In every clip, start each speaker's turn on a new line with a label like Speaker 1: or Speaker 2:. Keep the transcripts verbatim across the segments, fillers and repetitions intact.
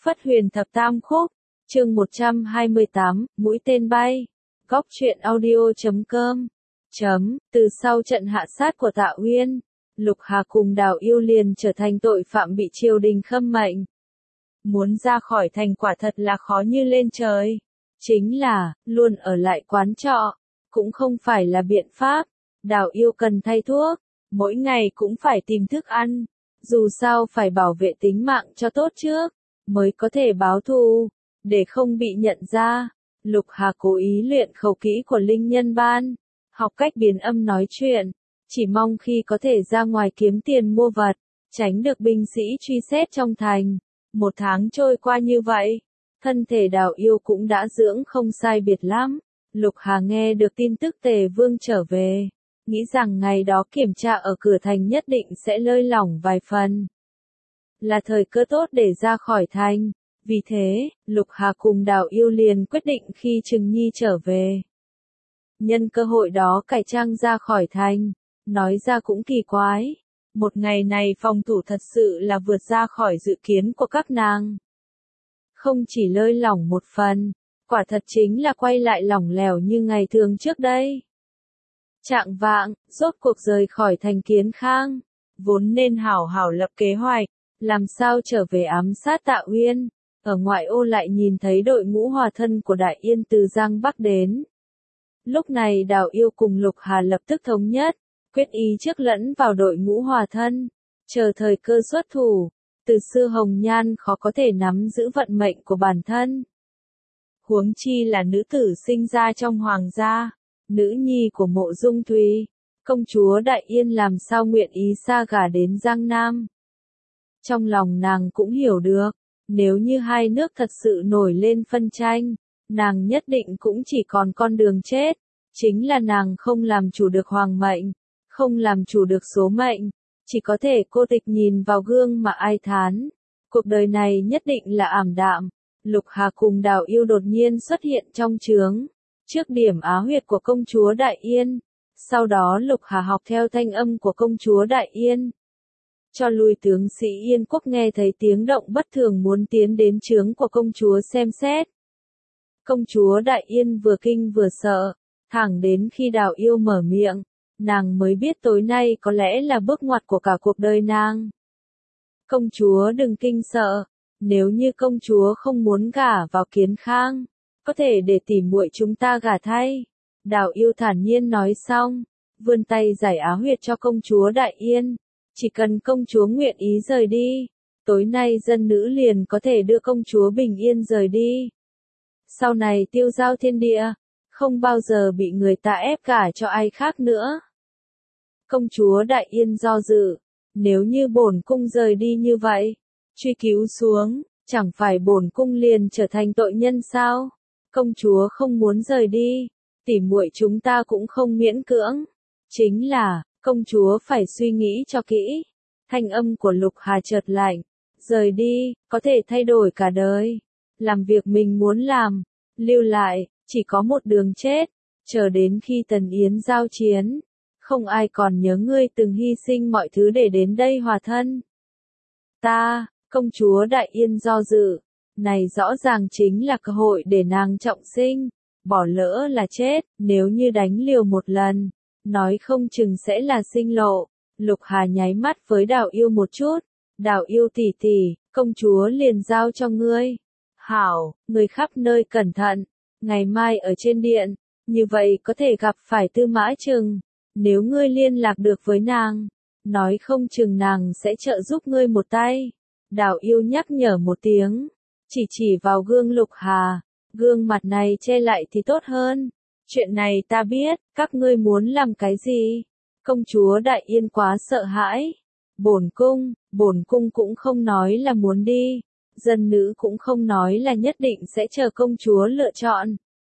Speaker 1: Phất Huyền Thập Tam Khúc, chương một trăm hai mươi tám, mũi tên bay. Góc truyện audio chấm com. Chấm, từ sau trận hạ sát của Tạ Uyên, Lục Hà cùng Đào Yêu liền trở thành tội phạm bị triều đình khâm mệnh. Muốn ra khỏi thành quả thật là khó như lên trời. Chính là, luôn ở lại quán trọ, cũng không phải là biện pháp. Đào Yêu cần thay thuốc, mỗi ngày cũng phải tìm thức ăn. Dù sao phải bảo vệ tính mạng cho tốt trước, mới có thể báo thù, để không bị nhận ra. Lục Hà cố ý luyện khẩu kỹ của linh nhân ban, học cách biến âm nói chuyện, chỉ mong khi có thể ra ngoài kiếm tiền mua vật, tránh được binh sĩ truy xét trong thành. Một tháng trôi qua như vậy, thân thể Đào Yêu cũng đã dưỡng không sai biệt lắm. Lục Hà nghe được tin tức Tề Vương trở về, nghĩ rằng ngày đó kiểm tra ở cửa thành nhất định sẽ lơi lỏng vài phần. Là thời cơ tốt để ra khỏi thành. Vì thế, Lục Hà cùng Đào Yêu liền quyết định khi Trừng Nhi trở về, nhân cơ hội đó cải trang ra khỏi thành. Nói ra cũng kỳ quái, một ngày này phòng thủ thật sự là vượt ra khỏi dự kiến của các nàng. Không chỉ lơi lỏng một phần, quả thật chính là quay lại lỏng lẻo như ngày thường trước đây. Trạng vạng, rốt cuộc rời khỏi thành Kiến Khang, vốn nên hảo hảo lập kế hoạch, làm sao trở về ám sát Tạ Uyên. Ở ngoại ô lại nhìn thấy đội ngũ hòa thân của Đại Yên từ Giang Bắc đến. Lúc này Đào Yêu cùng Lục Hà lập tức thống nhất, quyết ý trước lẫn vào đội ngũ hòa thân, chờ thời cơ xuất thủ. Từ xưa Hồng Nhan khó có thể nắm giữ vận mệnh của bản thân. Huống chi là nữ tử sinh ra trong hoàng gia, nữ nhi của Mộ Dung Thùy, công chúa Đại Yên làm sao nguyện ý xa gả đến Giang Nam. Trong lòng nàng cũng hiểu được, nếu như hai nước thật sự nổi lên phân tranh, nàng nhất định cũng chỉ còn con đường chết. Chính là nàng không làm chủ được hoàng mệnh, không làm chủ được số mệnh, chỉ có thể cô tịch nhìn vào gương mà ai thán. Cuộc đời này nhất định là ảm đạm. Lục Hà cùng Đào Yêu đột nhiên xuất hiện trong trướng, trước điểm á huyệt của công chúa Đại Yên. Sau đó Lục Hà học theo thanh âm của công chúa Đại Yên, cho lui tướng sĩ Yên Quốc nghe thấy tiếng động bất thường muốn tiến đến trướng của công chúa xem xét. Công chúa Đại Yên vừa kinh vừa sợ, thẳng đến khi Đào Yêu mở miệng, nàng mới biết tối nay có lẽ là bước ngoặt của cả cuộc đời nàng. Công chúa đừng kinh sợ, nếu như công chúa không muốn gả vào Kiến Khang, có thể để tỉ muội chúng ta gả thay. Đào Yêu thản nhiên nói xong, vươn tay giải á huyệt cho công chúa Đại Yên. Chỉ cần công chúa nguyện ý rời đi, tối nay dân nữ liền có thể đưa công chúa bình yên rời đi. Sau này tiêu giao thiên địa, không bao giờ bị người ta ép gả cho ai khác nữa. Công chúa Đại Yên do dự, nếu như bổn cung rời đi như vậy, truy cứu xuống, chẳng phải bổn cung liền trở thành tội nhân sao? Công chúa không muốn rời đi, tỉ muội chúng ta cũng không miễn cưỡng. Chính là, công chúa phải suy nghĩ cho kỹ. Thanh âm của Lục Hà chợt lạnh, rời đi, có thể thay đổi cả đời. Làm việc mình muốn làm, lưu lại, chỉ có một đường chết. Chờ đến khi Tần Yến giao chiến, không ai còn nhớ ngươi từng hy sinh mọi thứ để đến đây hòa thân. Ta, công chúa Đại Yên do dự, này rõ ràng chính là cơ hội để nàng trọng sinh. Bỏ lỡ là chết, nếu như đánh liều một lần, nói không chừng sẽ là sinh lộ. Lục Hà nháy mắt với Đào Yêu một chút. Đào Yêu tỷ tỷ, công chúa liền giao cho ngươi. Hảo, người khắp nơi cẩn thận. Ngày mai ở trên điện, như vậy có thể gặp phải Tư Mã Trừng. Nếu ngươi liên lạc được với nàng, nói không chừng nàng sẽ trợ giúp ngươi một tay. Đào Yêu nhắc nhở một tiếng, chỉ chỉ vào gương Lục Hà. Gương mặt này che lại thì tốt hơn. Chuyện này ta biết, các ngươi muốn làm cái gì? Công chúa Đại Yên quá sợ hãi. Bổn cung, bổn cung cũng không nói là muốn đi. Dân nữ cũng không nói là nhất định sẽ chờ công chúa lựa chọn.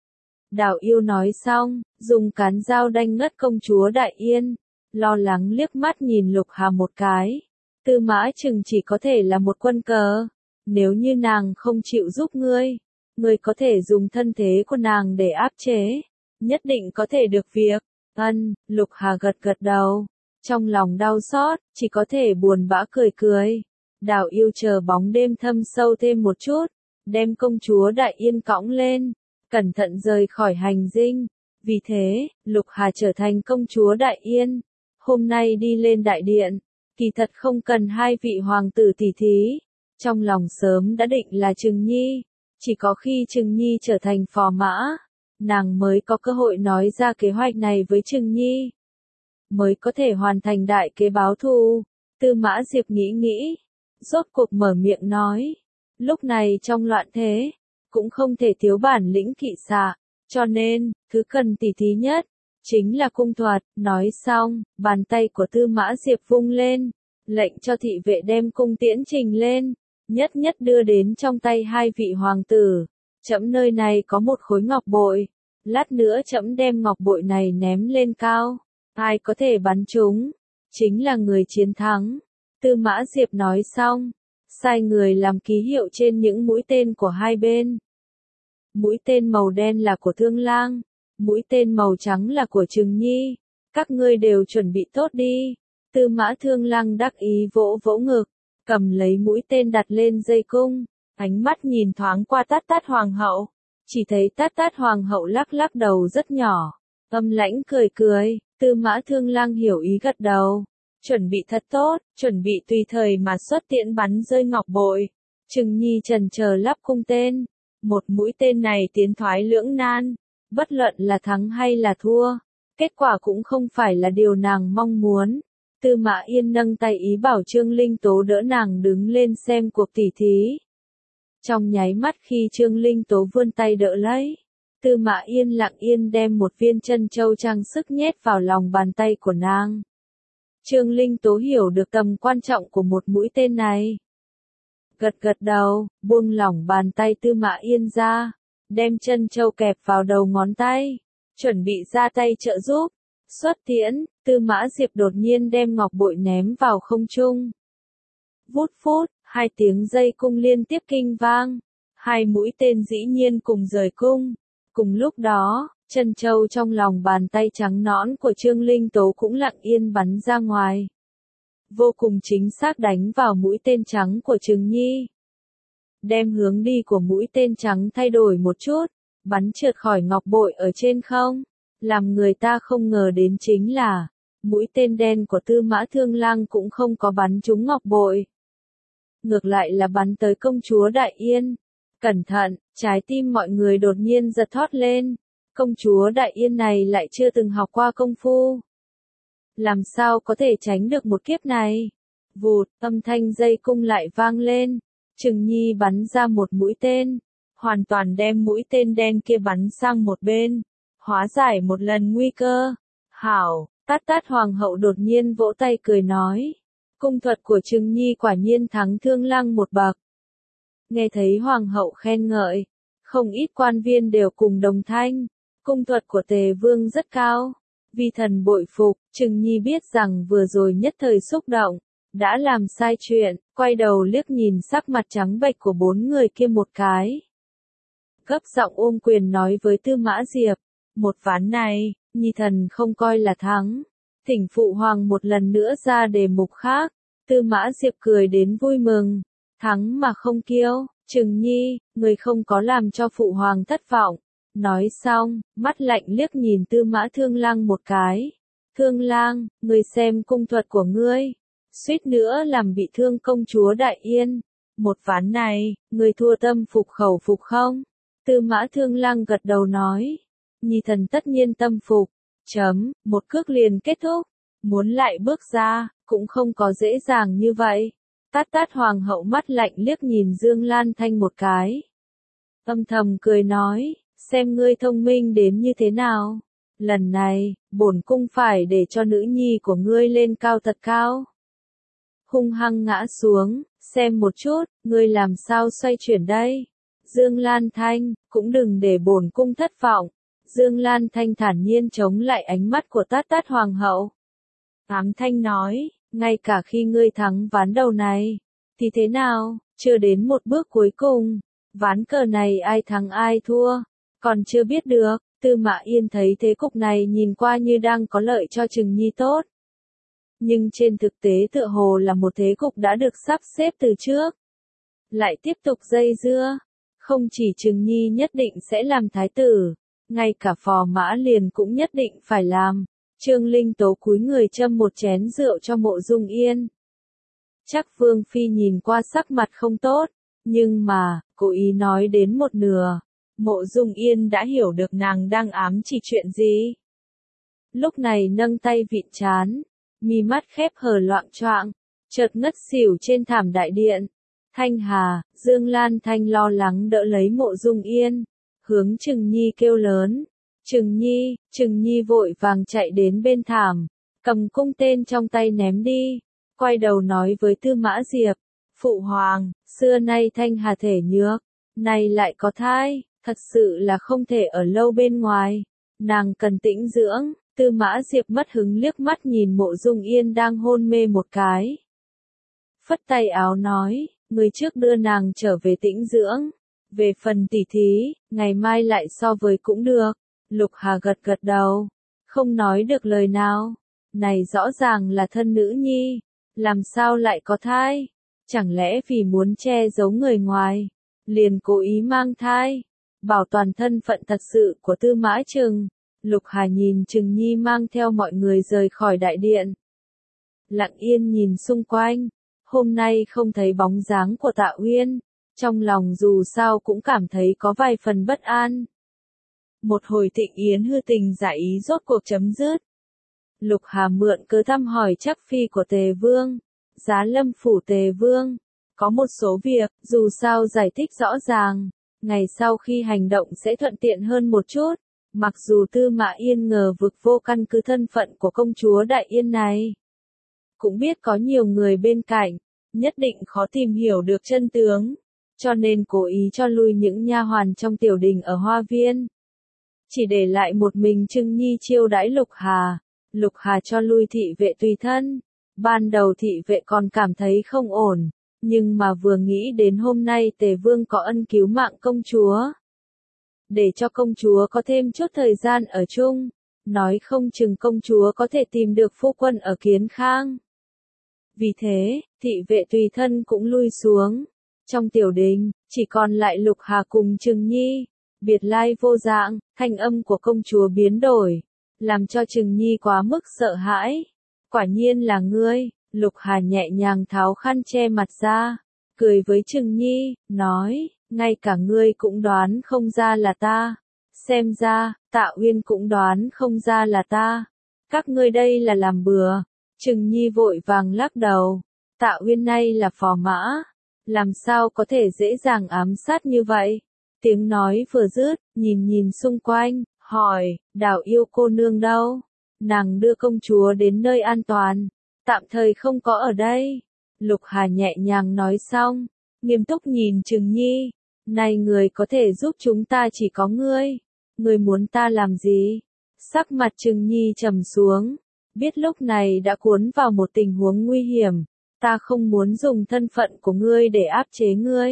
Speaker 1: Đào Yêu nói xong, dùng cán dao đanh ngất công chúa Đại Yên. Lo lắng liếc mắt nhìn Lục Hà một cái. Tư Mã Trừng chỉ có thể là một quân cờ. Nếu như nàng không chịu giúp ngươi, ngươi có thể dùng thân thế của nàng để áp chế. Nhất định có thể được việc. Ân, Lục Hà gật gật đầu. Trong lòng đau xót, chỉ có thể buồn bã cười cười. Đào Yêu chờ bóng đêm thâm sâu thêm một chút, đem công chúa Đại Yên cõng lên, cẩn thận rời khỏi hành dinh. Vì thế, Lục Hà trở thành công chúa Đại Yên. Hôm nay đi lên đại điện, kỳ thật không cần hai vị hoàng tử tỷ thí. Trong lòng sớm đã định là Trừng Nhi, chỉ có khi Trừng Nhi trở thành phò mã, nàng mới có cơ hội nói ra kế hoạch này với Trừng Nhi, mới có thể hoàn thành đại kế báo thù. Tư Mã Diệp nghĩ nghĩ, rốt cuộc mở miệng nói, lúc này trong loạn thế, cũng không thể thiếu bản lĩnh kỵ xạ, cho nên, thứ cần tỉ thí nhất, chính là cung thuật. Nói xong, bàn tay của Tư Mã Diệp vung lên, lệnh cho thị vệ đem cung tiễn trình lên, nhất nhất đưa đến trong tay hai vị hoàng tử. Trẫm nơi này có một khối ngọc bội, lát nữa trẫm đem ngọc bội này ném lên cao, ai có thể bắn trúng, chính là người chiến thắng. Tư Mã Diệp nói xong, sai người làm ký hiệu trên những mũi tên của hai bên. Mũi tên màu đen là của Thương Lang, mũi tên màu trắng là của Trừng Nhi. Các ngươi đều chuẩn bị tốt đi. Tư Mã Thương Lang đắc ý vỗ vỗ ngực, cầm lấy mũi tên đặt lên dây cung, ánh mắt nhìn thoáng qua Tát Tát Hoàng hậu, chỉ thấy Tát Tát Hoàng hậu lắc lắc đầu rất nhỏ, âm lãnh cười cười. Tư Mã Thương Lang hiểu ý gật đầu, chuẩn bị thật tốt, chuẩn bị tùy thời mà xuất tiễn bắn rơi ngọc bội. Trừng Nhi chần chờ lắp cung tên, một mũi tên này tiến thoái lưỡng nan, bất luận là thắng hay là thua, kết quả cũng không phải là điều nàng mong muốn. Tư Mã Yên nâng tay ý bảo Trương Linh Tố đỡ nàng đứng lên xem cuộc tỉ thí. Trong nháy mắt khi Trương Linh Tố vươn tay đỡ lấy, Tư Mã Yên lặng yên đem một viên chân châu trang sức nhét vào lòng bàn tay của nàng. Trương Linh Tố hiểu được tầm quan trọng của một mũi tên này. Gật gật đầu, buông lỏng bàn tay Tư Mã Yên ra, đem chân châu kẹp vào đầu ngón tay, chuẩn bị ra tay trợ giúp. Xuất tiễn, Tư Mã Diệp đột nhiên đem ngọc bội ném vào không trung. Vút phút, hai tiếng dây cung liên tiếp kinh vang, hai mũi tên dĩ nhiên cùng rời cung. Cùng lúc đó, chân châu trong lòng bàn tay trắng nõn của Trương Linh Tố cũng lặng yên bắn ra ngoài, vô cùng chính xác đánh vào mũi tên trắng của Trừng Nhi. Đem hướng đi của mũi tên trắng thay đổi một chút, bắn trượt khỏi ngọc bội ở trên không. Làm người ta không ngờ đến chính là, mũi tên đen của Tư Mã Thương Lang cũng không có bắn trúng ngọc bội. Ngược lại là bắn tới công chúa Đại Yên. Cẩn thận, trái tim mọi người đột nhiên giật thót lên. Công chúa Đại Yên này lại chưa từng học qua công phu. Làm sao có thể tránh được một kiếp này? Vụt, âm thanh dây cung lại vang lên. Trừng Nhi bắn ra một mũi tên, hoàn toàn đem mũi tên đen kia bắn sang một bên, hóa giải một lần nguy cơ. Hảo, Tát Tát Hoàng hậu đột nhiên vỗ tay cười nói, cung thuật của Trừng Nhi quả nhiên thắng Thương Lang một bậc. Nghe thấy Hoàng hậu khen ngợi, không ít quan viên đều cùng đồng thanh, cung thuật của Tề Vương rất cao. Vi thần bội phục. Trừng Nhi biết rằng vừa rồi nhất thời xúc động, đã làm sai chuyện, quay đầu liếc nhìn sắc mặt trắng bệch của bốn người kia một cái. Gấp giọng ôm quyền nói với Tư Mã Diệp, một ván này, Nhi thần không coi là thắng. Thỉnh phụ hoàng một lần nữa ra đề mục khác. Tư Mã Diệp cười đến vui mừng, thắng mà không kiêu. Trừng Nhi, người không có làm cho phụ hoàng thất vọng. Nói xong, mắt lạnh liếc nhìn Tư Mã Thương Lang một cái. Thương Lang, người xem cung thuật của ngươi, suýt nữa làm bị thương công chúa Đại Yên. Một ván này, người thua tâm phục khẩu phục không? Tư Mã Thương Lang gật đầu nói, Nhi thần tất nhiên tâm phục. Chấm, một cước liền kết thúc. Muốn lại bước ra, cũng không có dễ dàng như vậy. Tát Tát Hoàng hậu mắt lạnh liếc nhìn Dương Lan Thanh một cái, âm thầm cười nói, xem ngươi thông minh đến như thế nào. Lần này, bổn cung phải để cho nữ nhi của ngươi lên cao thật cao. Hung hăng ngã xuống, xem một chút, ngươi làm sao xoay chuyển đây. Dương Lan Thanh, cũng đừng để bổn cung thất vọng. Dương Lan Thanh thản nhiên chống lại ánh mắt của Tát Tát Hoàng hậu. Ám Thanh nói, ngay cả khi ngươi thắng ván đầu này, thì thế nào, chưa đến một bước cuối cùng, ván cờ này ai thắng ai thua, còn chưa biết được. Tư Mã Yên thấy thế cục này nhìn qua như đang có lợi cho Trừng Nhi tốt. nhưng trên thực tế tựa hồ là một thế cục đã được sắp xếp từ trước. Lại tiếp tục dây dưa, không chỉ Trừng Nhi nhất định sẽ làm thái tử, ngay cả Phò Mã Liền cũng nhất định phải làm. Trương Linh Tố cúi người châm một chén rượu cho Mộ Dung Yên. Chắc Vương Phi nhìn qua sắc mặt không tốt, nhưng mà, cố ý nói đến một nửa, Mộ Dung Yên đã hiểu được nàng đang ám chỉ chuyện gì. Lúc này nâng tay vịn trán, mi mắt khép hờ loạng choạng, chợt ngất xỉu trên thảm đại điện. Thanh Hà, Dương Lan Thanh lo lắng đỡ lấy Mộ Dung Yên, hướng Trừng Nhi kêu lớn. Trừng Nhi, Trừng Nhi vội vàng chạy đến bên thảm, cầm cung tên trong tay ném đi, quay đầu nói với Tư Mã Diệp, Phụ Hoàng, xưa nay Thanh Hà thể nhược, nay lại có thai, thật sự là không thể ở lâu bên ngoài, nàng cần tĩnh dưỡng. Tư Mã Diệp mất hứng liếc mắt nhìn Mộ Dung Yên đang hôn mê một cái. Phất tay áo nói, người trước đưa nàng trở về tĩnh dưỡng, về phần tỉ thí, ngày mai lại so với cũng được. Lục Hà gật gật đầu, không nói được lời nào, này rõ ràng là thân nữ nhi, làm sao lại có thai, chẳng lẽ vì muốn che giấu người ngoài, liền cố ý mang thai, bảo toàn thân phận thật sự của Tư Mã Trừng. Lục Hà nhìn Trừng Nhi mang theo mọi người rời khỏi đại điện. Lặng yên nhìn xung quanh, hôm nay không thấy bóng dáng của Tạ Uyên, trong lòng dù sao cũng cảm thấy có vài phần bất an. Một hồi thịnh yến hư tình giả ý rốt cuộc chấm dứt. Lục Hà mượn cớ thăm hỏi chắc phi của Tề Vương, Giá Lâm phủ Tề Vương, có một số việc, dù sao giải thích rõ ràng, ngày sau khi hành động sẽ thuận tiện hơn một chút. Mặc dù Tư Mã Yên ngờ vực vô căn cứ thân phận của công chúa Đại Yên này, cũng biết có nhiều người bên cạnh, nhất định khó tìm hiểu được chân tướng, cho nên cố ý cho lui những nha hoàn trong tiểu đình ở Hoa Viên. Chỉ để lại một mình Trừng Nhi chiêu đãi Lục Hà, Lục Hà cho lui thị vệ tùy thân. Ban đầu thị vệ còn cảm thấy không ổn, nhưng mà vừa nghĩ đến hôm nay Tề Vương có ân cứu mạng công chúa, để cho công chúa có thêm chút thời gian ở chung, nói không chừng công chúa có thể tìm được phu quân ở Kiến Khang. Vì thế, thị vệ tùy thân cũng lui xuống. Trong tiểu đình, chỉ còn lại Lục Hà cùng Trừng Nhi, biệt lai vô dạng, thanh âm của công chúa biến đổi, làm cho Trừng Nhi quá mức sợ hãi. Quả nhiên là ngươi, Lục Hà nhẹ nhàng tháo khăn che mặt ra, cười với Trừng Nhi, nói, ngay cả ngươi cũng đoán không ra là ta. Xem ra, Tạ Uyên cũng đoán không ra là ta. Các ngươi đây là làm bừa. Trừng Nhi vội vàng lắc đầu. Tạ Uyên nay là phò mã, làm sao có thể dễ dàng ám sát như vậy? Tiếng nói vừa dứt, nhìn nhìn xung quanh, hỏi, Đào Yêu cô nương đâu? Nàng đưa công chúa đến nơi an toàn, tạm thời không có ở đây. Lục Hà nhẹ nhàng nói xong, nghiêm túc nhìn Trừng Nhi, này người có thể giúp chúng ta chỉ có ngươi, ngươi muốn ta làm gì? Sắc mặt Trừng Nhi trầm xuống, biết lúc này đã cuốn vào một tình huống nguy hiểm, ta không muốn dùng thân phận của ngươi để áp chế ngươi.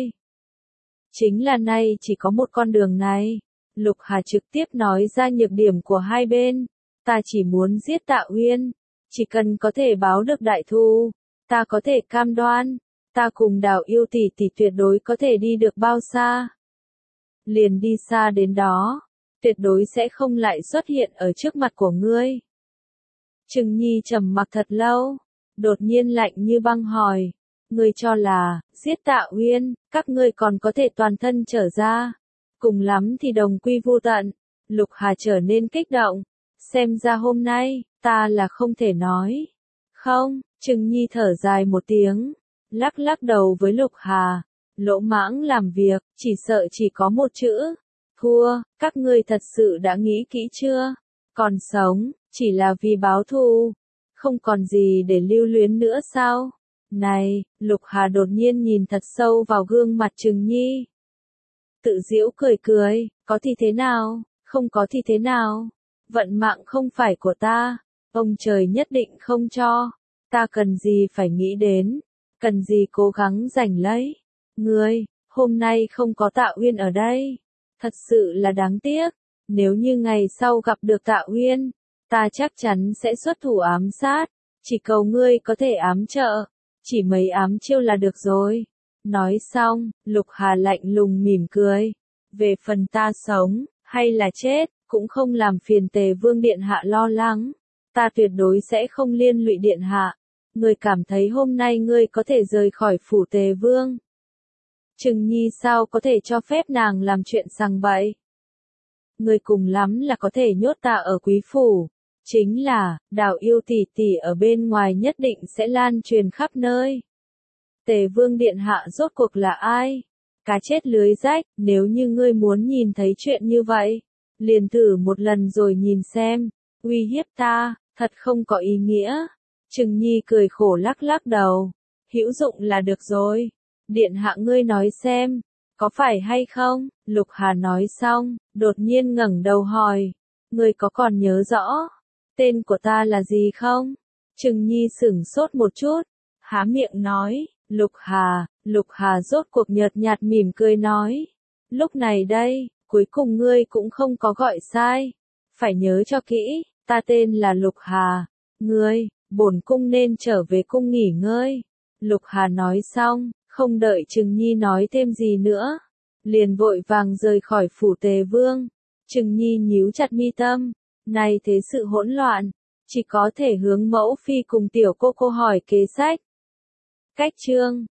Speaker 1: Chính là nay chỉ có một con đường này. Lục Hà trực tiếp nói ra nhược điểm của hai bên, ta chỉ muốn giết Tạ Uyên, chỉ cần có thể báo được đại thù, ta có thể cam đoan, ta cùng Đào Yêu tỷ tỷ tuyệt đối có thể đi được bao xa. Liền đi xa đến đó, tuyệt đối sẽ không lại xuất hiện ở trước mặt của ngươi. Trừng Nhi trầm mặc thật lâu, đột nhiên lạnh như băng hỏi, ngươi cho là, giết Tạ Uyên, các ngươi còn có thể toàn thân trở ra, cùng lắm thì đồng quy vu tận. Lục Hà trở nên kích động, xem ra hôm nay, ta là không thể nói. Không, Trừng Nhi thở dài một tiếng, lắc lắc đầu với Lục Hà, lỗ mãng làm việc, chỉ sợ chỉ có một chữ, thua. Các ngươi thật sự đã nghĩ kỹ chưa? Còn sống, chỉ là vì báo thù, không còn gì để lưu luyến nữa sao? Này, Lục Hà đột nhiên nhìn thật sâu vào gương mặt Trừng Nhi. Tự giễu cười cười, có thì thế nào, không có thì thế nào, vận mạng không phải của ta, ông trời nhất định không cho, ta cần gì phải nghĩ đến, cần gì cố gắng giành lấy. Ngươi, hôm nay không có Tạ Uyên ở đây, thật sự là đáng tiếc, nếu như ngày sau gặp được Tạ Uyên, ta chắc chắn sẽ xuất thủ ám sát, Chỉ cầu ngươi có thể ám trợ, chỉ mấy ám chiêu là được rồi. Nói xong, Lục Hà lạnh lùng mỉm cười. Về phần ta sống, hay là chết, cũng không làm phiền Tề Vương Điện Hạ lo lắng. Ta tuyệt đối sẽ không liên lụy Điện Hạ. Ngươi cảm thấy hôm nay ngươi có thể rời khỏi phủ Tề Vương. Trừng Nhi sao có thể cho phép nàng làm chuyện sằng bậy? Ngươi cùng lắm là có thể nhốt ta ở quý phủ. Chính là, Đào Yêu tỷ tỷ ở bên ngoài nhất định sẽ lan truyền khắp nơi. Tề Vương Điện Hạ rốt cuộc là ai? Cá chết lưới rách, nếu như ngươi muốn nhìn thấy chuyện như vậy, liền thử một lần rồi nhìn xem. Uy hiếp ta, thật không có ý nghĩa. Trừng Nhi cười khổ lắc lắc đầu. Hữu dụng là được rồi. Điện Hạ ngươi nói xem, có phải hay không? Lục Hà nói xong, đột nhiên ngẩng đầu hỏi. Ngươi có còn nhớ rõ tên của ta là gì không? Trừng Nhi sửng sốt một chút, há miệng nói. Lục Hà, Lục Hà rốt cuộc nhợt nhạt mỉm cười nói. Lúc này đây, cuối cùng ngươi cũng không có gọi sai. Phải nhớ cho kỹ, ta tên là Lục Hà. Ngươi, bổn cung nên trở về cung nghỉ ngơi. Lục Hà nói xong, không đợi Trừng Nhi nói thêm gì nữa, liền vội vàng rời khỏi phủ Tề Vương. Trừng Nhi nhíu chặt mi tâm, này thế sự hỗn loạn, chỉ có thể hướng mẫu phi cùng tiểu cô cô hỏi kế sách. Cách chương